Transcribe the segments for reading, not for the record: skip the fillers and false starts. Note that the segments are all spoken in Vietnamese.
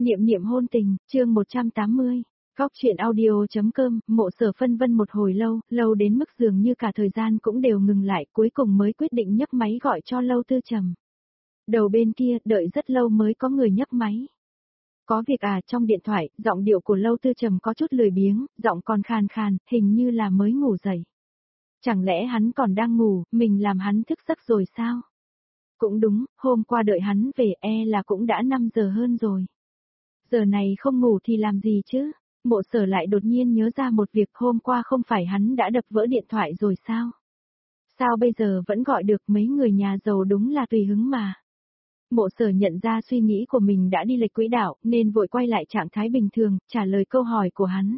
Niệm niệm hôn tình, chương 180. Góc truyện audio.com, Mộ Sở phân vân một hồi lâu, lâu đến mức dường như cả thời gian cũng đều ngừng lại, cuối cùng mới quyết định nhấc máy gọi cho Lâu Tư Trầm. Đầu bên kia, đợi rất lâu mới có người nhấc máy. Có việc à? Trong điện thoại, giọng điệu của Lâu Tư Trầm có chút lười biếng, giọng còn khàn khàn, hình như là mới ngủ dậy. Chẳng lẽ hắn còn đang ngủ, mình làm hắn thức giấc rồi sao? Cũng đúng, hôm qua đợi hắn về là cũng đã 5 giờ hơn rồi. Giờ này không ngủ thì làm gì chứ? Mộ Sở lại đột nhiên nhớ ra một việc, hôm qua không phải hắn đã đập vỡ điện thoại rồi sao? Sao bây giờ vẫn gọi được? Mấy người nhà giàu đúng là tùy hứng mà. Mộ Sở nhận ra suy nghĩ của mình đã đi lệch quỹ đạo, nên vội quay lại trạng thái bình thường, trả lời câu hỏi của hắn.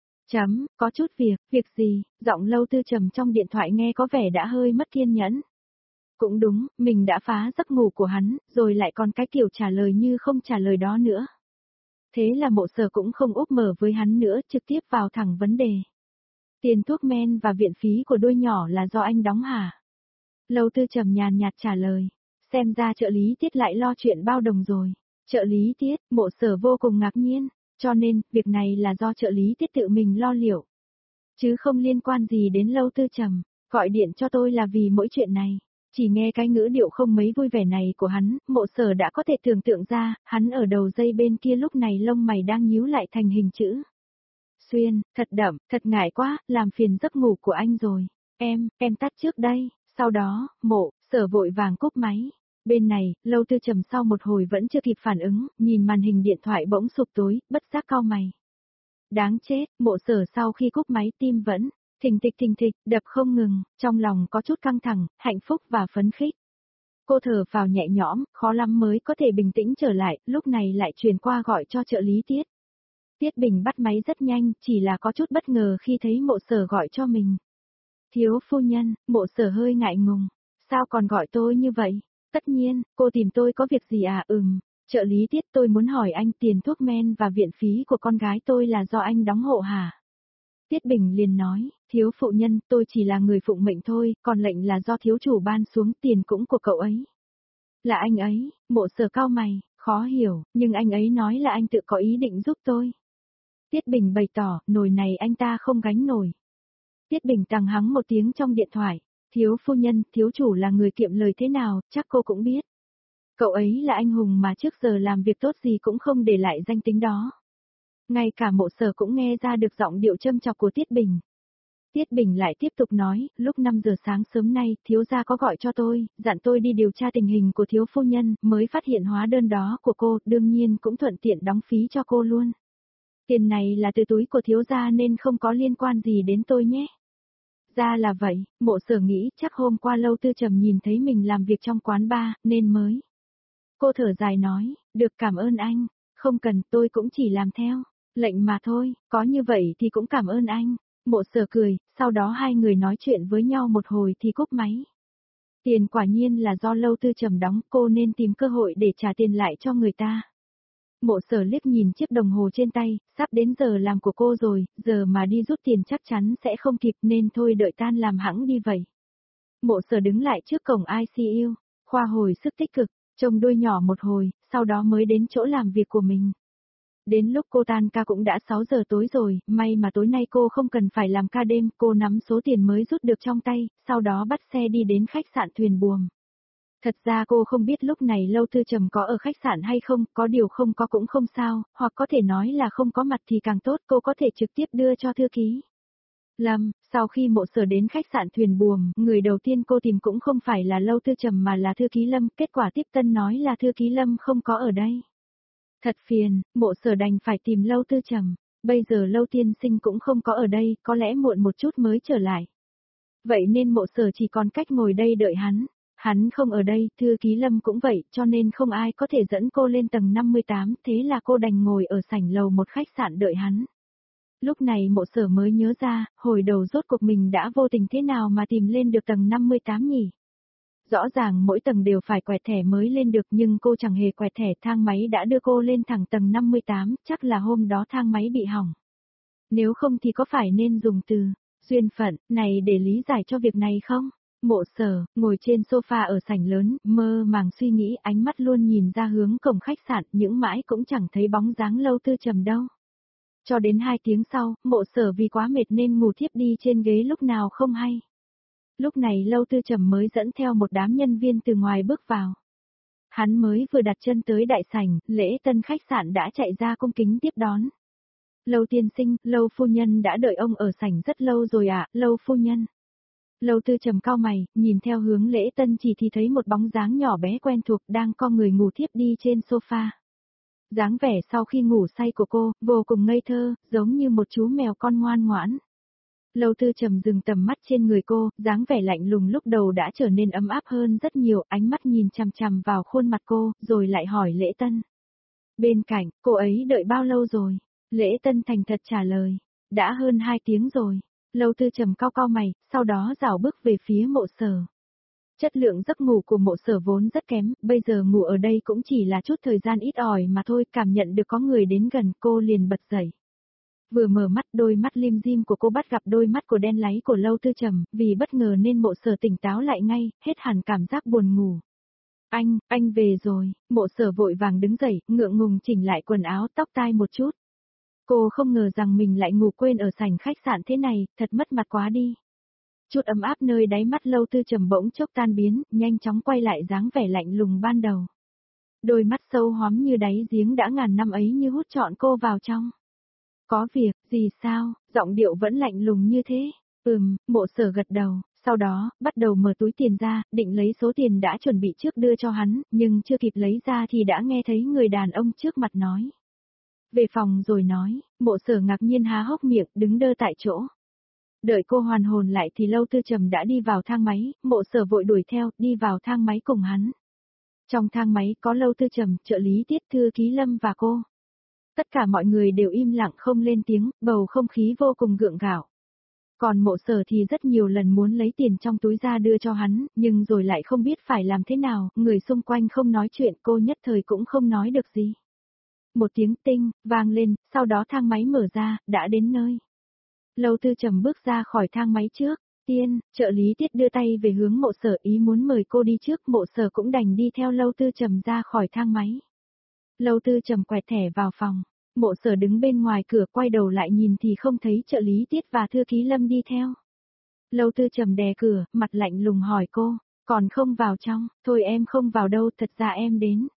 Có chút việc gì? Giọng Lâu Tư Trầm trong điện thoại nghe có vẻ đã hơi mất kiên nhẫn. Cũng đúng, mình đã phá giấc ngủ của hắn, rồi lại còn cái kiểu trả lời như không trả lời đó nữa. Thế là Mộ Sở cũng không úp mở với hắn nữa, trực tiếp vào thẳng vấn đề. Tiền thuốc men và viện phí của đôi nhỏ là do anh đóng hả? Lâu Tư Trầm nhàn nhạt trả lời. Xem ra trợ lý Tiết lại lo chuyện bao đồng rồi. Trợ lý Tiết? Mộ Sở vô cùng ngạc nhiên. Cho nên, việc này là do trợ lý Tiết tự mình lo liệu. Chứ không liên quan gì đến Lâu Tư Trầm. Gọi điện cho tôi là vì mỗi chuyện này. Chỉ nghe cái ngữ điệu không mấy vui vẻ này của hắn, Mộ Sở đã có thể tưởng tượng ra, hắn ở đầu dây bên kia lúc này lông mày đang nhíu lại thành hình chữ. Xuyên, thật đậm, thật ngại quá, làm phiền giấc ngủ của anh rồi. Em tắt trước đây. Sau đó, Mộ Sở vội vàng cúp máy. Bên này, Lâu Tư Trầm sau một hồi vẫn chưa kịp phản ứng, nhìn màn hình điện thoại bỗng sụp tối, bất giác cau mày. Đáng chết, Mộ Sở sau khi cúp máy tim vẫn thình thịch, đập không ngừng, trong lòng có chút căng thẳng, hạnh phúc và phấn khích. Cô thở phào nhẹ nhõm, khó lắm mới có thể bình tĩnh trở lại, lúc này lại truyền qua gọi cho trợ lý Tiết. Tiết Bình bắt máy rất nhanh, chỉ là có chút bất ngờ khi thấy Mộ Sở gọi cho mình. Thiếu phu nhân, Mộ Sở hơi ngại ngùng. Sao còn gọi tôi như vậy? Tất nhiên, cô tìm tôi có việc gì à? Trợ lý Tiết, tôi muốn hỏi anh tiền thuốc men và viện phí của con gái tôi là do anh đóng hộ hả? Tiết Bình liền nói, thiếu phụ nhân, tôi chỉ là người phụng mệnh thôi, còn lệnh là do thiếu chủ ban xuống, tiền cũng của cậu ấy. Là anh ấy? Mộ Sở cau mày, khó hiểu, nhưng anh ấy nói là anh tự có ý định giúp tôi. Tiết Bình bày tỏ, nồi này anh ta không gánh nổi. Tiết Bình tằng hắng một tiếng trong điện thoại, thiếu phu nhân, thiếu chủ là người kiệm lời thế nào, chắc cô cũng biết. Cậu ấy là anh hùng mà trước giờ làm việc tốt gì cũng không để lại danh tính đó. Ngay cả Mộ Sở cũng nghe ra được giọng điệu châm chọc của Tiết Bình. Tiết Bình lại tiếp tục nói, lúc 5 giờ sáng sớm nay, thiếu gia có gọi cho tôi, dặn tôi đi điều tra tình hình của thiếu phu nhân, mới phát hiện hóa đơn đó của cô, đương nhiên cũng thuận tiện đóng phí cho cô luôn. Tiền này là từ túi của thiếu gia nên không có liên quan gì đến tôi nhé. Ra là vậy, Mộ Sở nghĩ chắc hôm qua Lâu Tư Trầm nhìn thấy mình làm việc trong quán bar, nên mới. Cô thở dài nói, được cảm ơn anh, không cần, tôi cũng chỉ làm theo, lệnh mà thôi, có như vậy thì cũng cảm ơn anh. Mộ Sở cười, sau đó hai người nói chuyện với nhau một hồi thì cúp máy. Tiền quả nhiên là do Lâu Tư Trầm đóng, cô nên tìm cơ hội để trả tiền lại cho người ta. Mộ Sở liếc nhìn chiếc đồng hồ trên tay, sắp đến giờ làm của cô rồi, giờ mà đi rút tiền chắc chắn sẽ không kịp nên thôi đợi tan làm hẵng đi vậy. Mộ Sở đứng lại trước cổng ICU, khoa hồi sức tích cực, trông đôi nhỏ một hồi, sau đó mới đến chỗ làm việc của mình. Đến lúc cô tan ca cũng đã 6 giờ tối rồi, may mà tối nay cô không cần phải làm ca đêm, cô nắm số tiền mới rút được trong tay, sau đó bắt xe đi đến khách sạn Thuyền Buồm. Thật ra cô không biết lúc này Lâu Tư Trầm có ở khách sạn hay không, có điều không có cũng không sao, hoặc có thể nói là không có mặt thì càng tốt, cô có thể trực tiếp đưa cho thư ký. Lâm, sau khi Mộ Sở đến khách sạn Thuyền Buồm, người đầu tiên cô tìm cũng không phải là Lâu Tư Trầm mà là thư ký Lâm, kết quả tiếp tân nói là thư ký Lâm không có ở đây. Thật phiền, Mộ Sở đành phải tìm Lâu Tư Trầm, bây giờ Lâu tiên sinh cũng không có ở đây, có lẽ muộn một chút mới trở lại. Vậy nên Mộ Sở chỉ còn cách ngồi đây đợi hắn. Hắn không ở đây, thư ký Lâm cũng vậy, cho nên không ai có thể dẫn cô lên tầng 58, thế là cô đành ngồi ở sảnh lầu một khách sạn đợi hắn. Lúc này Mộ Sở mới nhớ ra, hồi đầu rốt cuộc mình đã vô tình thế nào mà tìm lên được tầng 58 nhỉ? Rõ ràng mỗi tầng đều phải quẹt thẻ mới lên được nhưng cô chẳng hề quẹt thẻ, thang máy đã đưa cô lên thẳng tầng 58, chắc là hôm đó thang máy bị hỏng. Nếu không thì có phải nên dùng từ duyên phận này để lý giải cho việc này không? Mộ Sở, ngồi trên sofa ở sảnh lớn, mơ màng suy nghĩ, ánh mắt luôn nhìn ra hướng cổng khách sạn, những mãi cũng chẳng thấy bóng dáng Lâu Tư Trầm đâu. Cho đến 2 tiếng sau, Mộ Sở vì quá mệt nên ngủ thiếp đi trên ghế lúc nào không hay. Lúc này Lâu Tư Trầm mới dẫn theo một đám nhân viên từ ngoài bước vào. Hắn mới vừa đặt chân tới đại sảnh, lễ tân khách sạn đã chạy ra cung kính tiếp đón. Lâu tiên sinh, Lâu phu nhân đã đợi ông ở sảnh rất lâu rồi ạ, Lâu phu nhân. Lâu Tư Trầm cau mày, nhìn theo hướng lễ tân chỉ thì thấy một bóng dáng nhỏ bé quen thuộc đang co người ngủ thiếp đi trên sofa. Dáng vẻ sau khi ngủ say của cô, vô cùng ngây thơ, giống như một chú mèo con ngoan ngoãn. Lâu Tư Trầm dừng tầm mắt trên người cô, dáng vẻ lạnh lùng lúc đầu đã trở nên ấm áp hơn rất nhiều, ánh mắt nhìn chằm chằm vào khuôn mặt cô, rồi lại hỏi Lễ Tân. Bên cạnh, cô ấy đợi bao lâu rồi? Lễ Tân thành thật trả lời. Đã hơn 2 tiếng rồi. Lâu Tư Trầm cau cau mày, sau đó rảo bước về phía Mộ Sở. Chất lượng giấc ngủ của Mộ Sở vốn rất kém, bây giờ ngủ ở đây cũng chỉ là chút thời gian ít ỏi mà thôi, cảm nhận được có người đến gần cô liền bật dậy. Vừa mở mắt đôi mắt lim dim của cô bắt gặp đôi mắt của đen láy của Lâu Tư Trầm, vì bất ngờ nên Mộ Sở tỉnh táo lại ngay, hết hẳn cảm giác buồn ngủ. Anh về rồi, Mộ Sở vội vàng đứng dậy, ngượng ngùng chỉnh lại quần áo tóc tai một chút. Cô không ngờ rằng mình lại ngủ quên ở sảnh khách sạn thế này, thật mất mặt quá đi. Chút ấm áp nơi đáy mắt Lâu Tư Trầm bỗng chốc tan biến, nhanh chóng quay lại dáng vẻ lạnh lùng ban đầu. Đôi mắt sâu hóm như đáy giếng đã ngàn năm ấy như hút trọn cô vào trong. Có việc, gì sao, giọng điệu vẫn lạnh lùng như thế. Mộ Sở gật đầu, sau đó, bắt đầu mở túi tiền ra, định lấy số tiền đã chuẩn bị trước đưa cho hắn, nhưng chưa kịp lấy ra thì đã nghe thấy người đàn ông trước mặt nói. Về phòng rồi nói, Mộ Sở ngạc nhiên há hốc miệng, đứng đơ tại chỗ. Đợi cô hoàn hồn lại thì Lâu Tư Trầm đã đi vào thang máy, Mộ Sở vội đuổi theo, đi vào thang máy cùng hắn. Trong thang máy có Lâu Tư Trầm, trợ lý Tiết Thư Ký Lâm và cô. Tất cả mọi người đều im lặng không lên tiếng, bầu không khí vô cùng gượng gạo. Còn Mộ Sở thì rất nhiều lần muốn lấy tiền trong túi ra đưa cho hắn, nhưng rồi lại không biết phải làm thế nào, người xung quanh không nói chuyện, cô nhất thời cũng không nói được gì. Một tiếng tinh, vang lên, sau đó thang máy mở ra, đã đến nơi. Lâu Tư Trầm bước ra khỏi thang máy trước, trợ lý Tiết đưa tay về hướng Mộ Sở ý muốn mời cô đi trước, Mộ Sở cũng đành đi theo Lâu Tư Trầm ra khỏi thang máy. Lâu Tư Trầm quẹt thẻ vào phòng, Mộ Sở đứng bên ngoài cửa quay đầu lại nhìn thì không thấy trợ lý Tiết và thư ký Lâm đi theo. Lâu Tư Trầm đè cửa, mặt lạnh lùng hỏi cô, còn không vào trong, thôi em không vào đâu, thật ra em đến.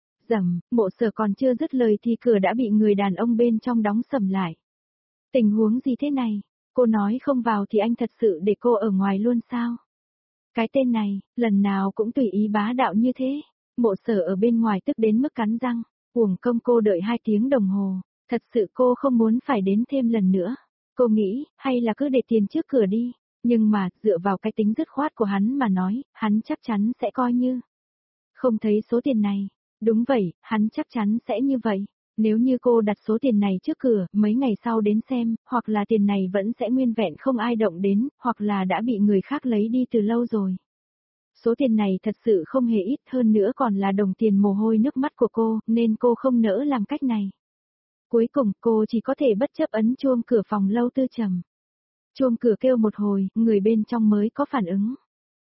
Mộ Sở còn chưa dứt lời thì cửa đã bị người đàn ông bên trong đóng sầm lại. Tình huống gì thế này? Cô nói không vào thì anh thật sự để cô ở ngoài luôn sao? Cái tên này, lần nào cũng tùy ý bá đạo như thế. Mộ Sở ở bên ngoài tức đến mức cắn răng, uổng công cô đợi 2 tiếng đồng hồ, thật sự cô không muốn phải đến thêm lần nữa. Cô nghĩ, hay là cứ để tiền trước cửa đi, nhưng mà, dựa vào cái tính dứt khoát của hắn mà nói, hắn chắc chắn sẽ coi như không thấy số tiền này. Đúng vậy, hắn chắc chắn sẽ như vậy. Nếu như cô đặt số tiền này trước cửa, mấy ngày sau đến xem, hoặc là tiền này vẫn sẽ nguyên vẹn không ai động đến, hoặc là đã bị người khác lấy đi từ lâu rồi. Số tiền này thật sự không hề ít, hơn nữa còn là đồng tiền mồ hôi nước mắt của cô, nên cô không nỡ làm cách này. Cuối cùng cô chỉ có thể bất chấp ấn chuông cửa phòng Lâu Tư Trầm. Chuông cửa kêu một hồi, người bên trong mới có phản ứng.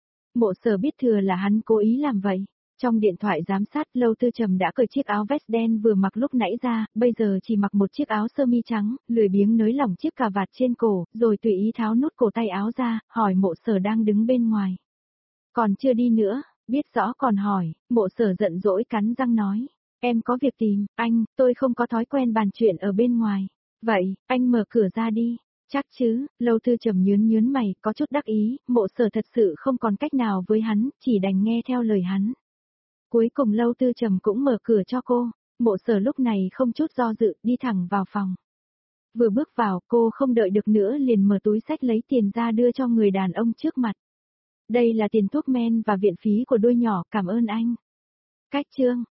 Mộ Sở biết thừa là hắn cố ý làm vậy. Trong điện thoại giám sát, Lâu Tư Trầm đã cởi chiếc áo vest đen vừa mặc lúc nãy ra, bây giờ chỉ mặc một chiếc áo sơ mi trắng, lười biếng nới lỏng chiếc cà vạt trên cổ, rồi tùy ý tháo nút cổ tay áo ra, hỏi Mộ Sở đang đứng bên ngoài. Còn chưa đi nữa, biết rõ còn hỏi, Mộ Sở giận dỗi cắn răng nói. Em có việc tìm, anh, tôi không có thói quen bàn chuyện ở bên ngoài. Vậy, anh mở cửa ra đi. Chắc chứ, Lâu Tư Trầm nhớn mày, có chút đắc ý, Mộ Sở thật sự không còn cách nào với hắn, chỉ đành nghe theo lời hắn. Cuối cùng Lâu Tư Trầm cũng mở cửa cho cô, Mộ Sở lúc này không chút do dự, đi thẳng vào phòng. Vừa bước vào, cô không đợi được nữa liền mở túi xách lấy tiền ra đưa cho người đàn ông trước mặt. Đây là tiền thuốc men và viện phí của đôi nhỏ, cảm ơn anh. Cách chương